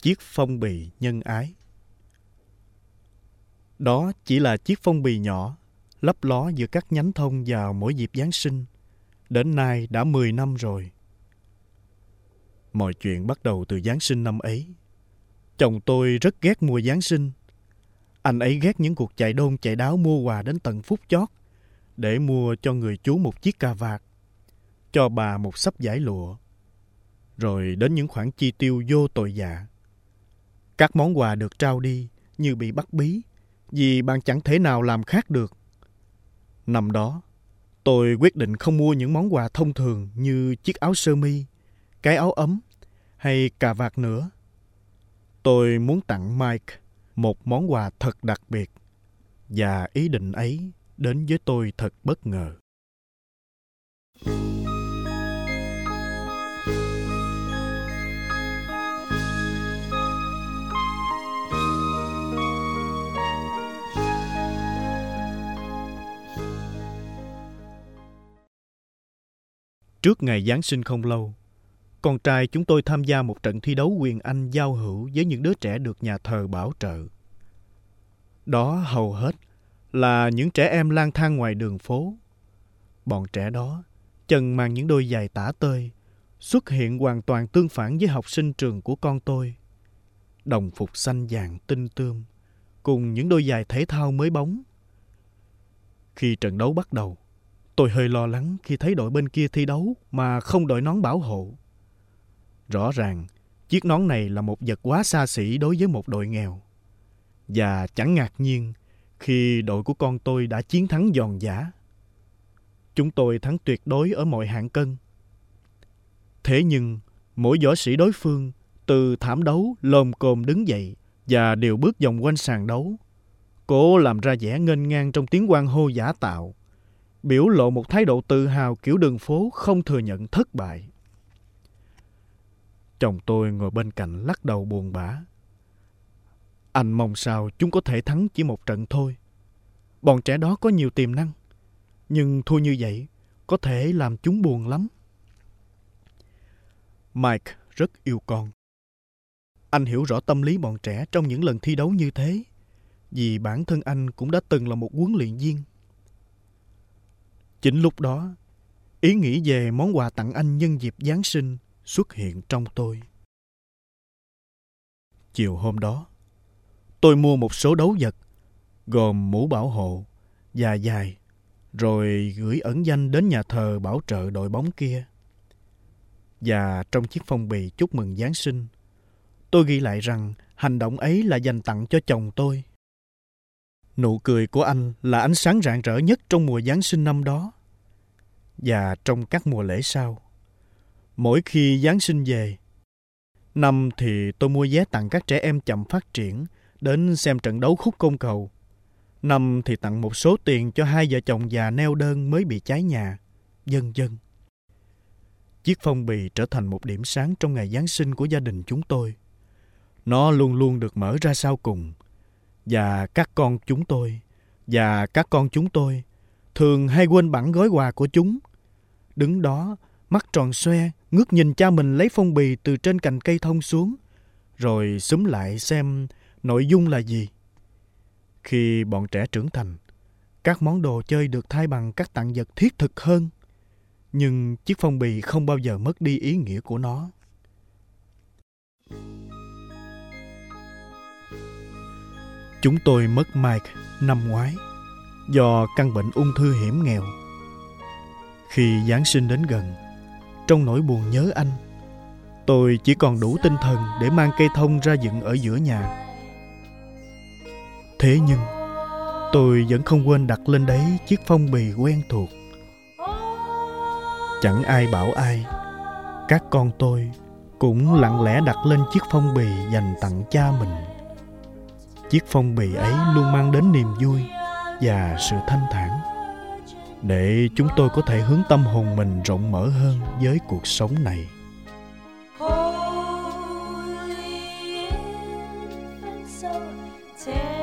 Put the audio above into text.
chiếc phong bì nhân ái. Đó chỉ là chiếc phong bì nhỏ, lấp ló giữa các nhánh thông vào mỗi dịp Giáng sinh. Đến nay đã 10 năm rồi. Mọi chuyện bắt đầu từ Giáng sinh năm ấy. Chồng tôi rất ghét mùa Giáng sinh. Anh ấy ghét những cuộc chạy đôn chạy đáo mua quà đến tận phút chót, để mua cho người chú một chiếc cà vạt, cho bà một xấp vải lụa, rồi đến những khoản chi tiêu vô tội vạ. Các món quà được trao đi như bị bắt bí, vì bạn chẳng thể nào làm khác được. Năm đó, tôi quyết định không mua những món quà thông thường như chiếc áo sơ mi, cái áo ấm hay cà vạt nữa. Tôi muốn tặng Mike một món quà thật đặc biệt, và ý định ấy đến với tôi thật bất ngờ. Trước ngày Giáng sinh không lâu, con trai chúng tôi tham gia một trận thi đấu quyền Anh giao hữu với những đứa trẻ được nhà thờ bảo trợ. Đó hầu hết là những trẻ em lang thang ngoài đường phố. Bọn trẻ đó chân mang những đôi giày tả tơi, xuất hiện hoàn toàn tương phản với học sinh trường của con tôi. Đồng phục xanh vàng tinh tươm, cùng những đôi giày thể thao mới bóng. Khi trận đấu bắt đầu, tôi hơi lo lắng khi thấy đội bên kia thi đấu mà không đội nón bảo hộ. Rõ ràng, chiếc nón này là một vật quá xa xỉ đối với một đội nghèo. Và chẳng ngạc nhiên khi đội của con tôi đã chiến thắng giòn giã. Chúng tôi thắng tuyệt đối ở mọi hạng cân. Thế nhưng, mỗi võ sĩ đối phương từ thảm đấu lồm cồm đứng dậy và đều bước vòng quanh sàn đấu, cố làm ra vẻ nghênh ngang trong tiếng hoan hô giả tạo, biểu lộ một thái độ tự hào kiểu đường phố không thừa nhận thất bại. Chồng tôi ngồi bên cạnh lắc đầu buồn bã. Anh mong sao chúng có thể thắng chỉ một trận thôi. Bọn trẻ đó có nhiều tiềm năng, nhưng thua như vậy có thể làm chúng buồn lắm. Mike rất yêu con. Anh hiểu rõ tâm lý bọn trẻ trong những lần thi đấu như thế, vì bản thân anh cũng đã từng là một huấn luyện viên. Chính lúc đó, ý nghĩ về món quà tặng anh nhân dịp Giáng sinh xuất hiện trong tôi. Chiều hôm đó, tôi mua một số đấu vật, gồm mũ bảo hộ, và giày, rồi gửi ẩn danh đến nhà thờ bảo trợ đội bóng kia. Và trong chiếc phong bì chúc mừng Giáng sinh, tôi ghi lại rằng hành động ấy là dành tặng cho chồng tôi. Nụ cười của anh là ánh sáng rạng rỡ nhất trong mùa Giáng sinh năm đó, và trong các mùa lễ sau. Mỗi khi Giáng sinh về, năm thì tôi mua vé tặng các trẻ em chậm phát triển đến xem trận đấu khúc côn cầu. Năm thì tặng một số tiền cho hai vợ chồng già neo đơn mới bị cháy nhà, vân vân. Chiếc phong bì trở thành một điểm sáng trong ngày Giáng sinh của gia đình chúng tôi. Nó luôn luôn được mở ra sau cùng, và các con chúng tôi thường hay quên bẵng gói quà của chúng. Đứng đó, mắt tròn xoe, ngước nhìn cha mình lấy phong bì từ trên cành cây thông xuống, rồi xúm lại xem nội dung là gì. Khi bọn trẻ trưởng thành, các món đồ chơi được thay bằng các tặng vật thiết thực hơn, nhưng chiếc phong bì không bao giờ mất đi ý nghĩa của nó. Chúng tôi mất Mike năm ngoái do căn bệnh ung thư hiểm nghèo. Khi Giáng sinh đến gần, trong nỗi buồn nhớ anh, tôi chỉ còn đủ tinh thần để mang cây thông ra dựng ở giữa nhà. Thế nhưng, tôi vẫn không quên đặt lên đấy chiếc phong bì quen thuộc. Chẳng ai bảo ai, các con tôi cũng lặng lẽ đặt lên chiếc phong bì dành tặng cha mình. Chiếc phong bì ấy luôn mang đến niềm vui và sự thanh thản, để chúng tôi có thể hướng tâm hồn mình rộng mở hơn với cuộc sống này. Holy infant, so tender.